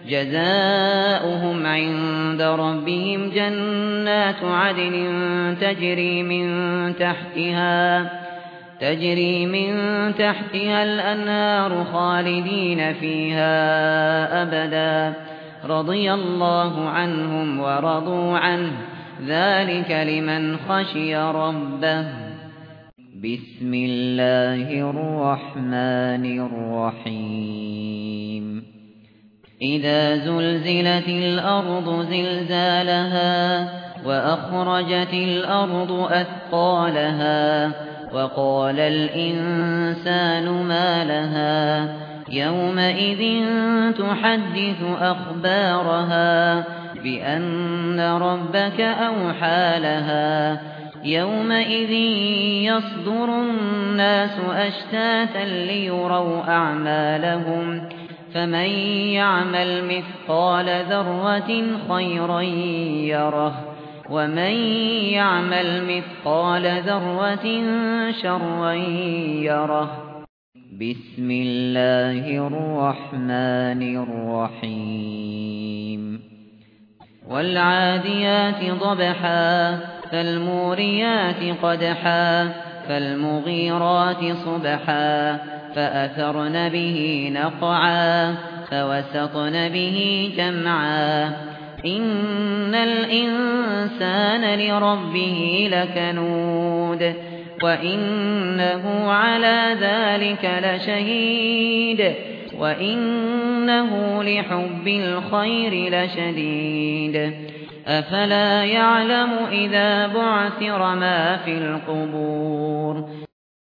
جزاؤهم عند ربهم جنات عدن تجري من تحتها الأنهار خالدين فيها أبدا رضي الله عنهم ورضوا عنه ذلك لمن خشي ربه. بسم الله الرحمن الرحيم. إذا زلزلت الأرض زلزالها وأخرجت الأرض أثقالها وقال الإنسان ما لها يومئذ تحدث أخبارها بأن ربك أوحى لها يومئذ يصدر الناس أشتاتا ليروا أعمالهم فمن يعمل مثقال ذرة خيرا يره ومن يعمل مثقال ذرة شرا يره. بسم الله الرحمن الرحيم. والعاديات ضبحا فالموريات قدحا فالمغيرات صبحا فأثرن به نقعا فوسطن به جمعا إن الإنسان لربه لكنود وإنه على ذلك لشهيد وإنه لحب الخير لشديد أفلا يعلم إذا بعثر ما في القبور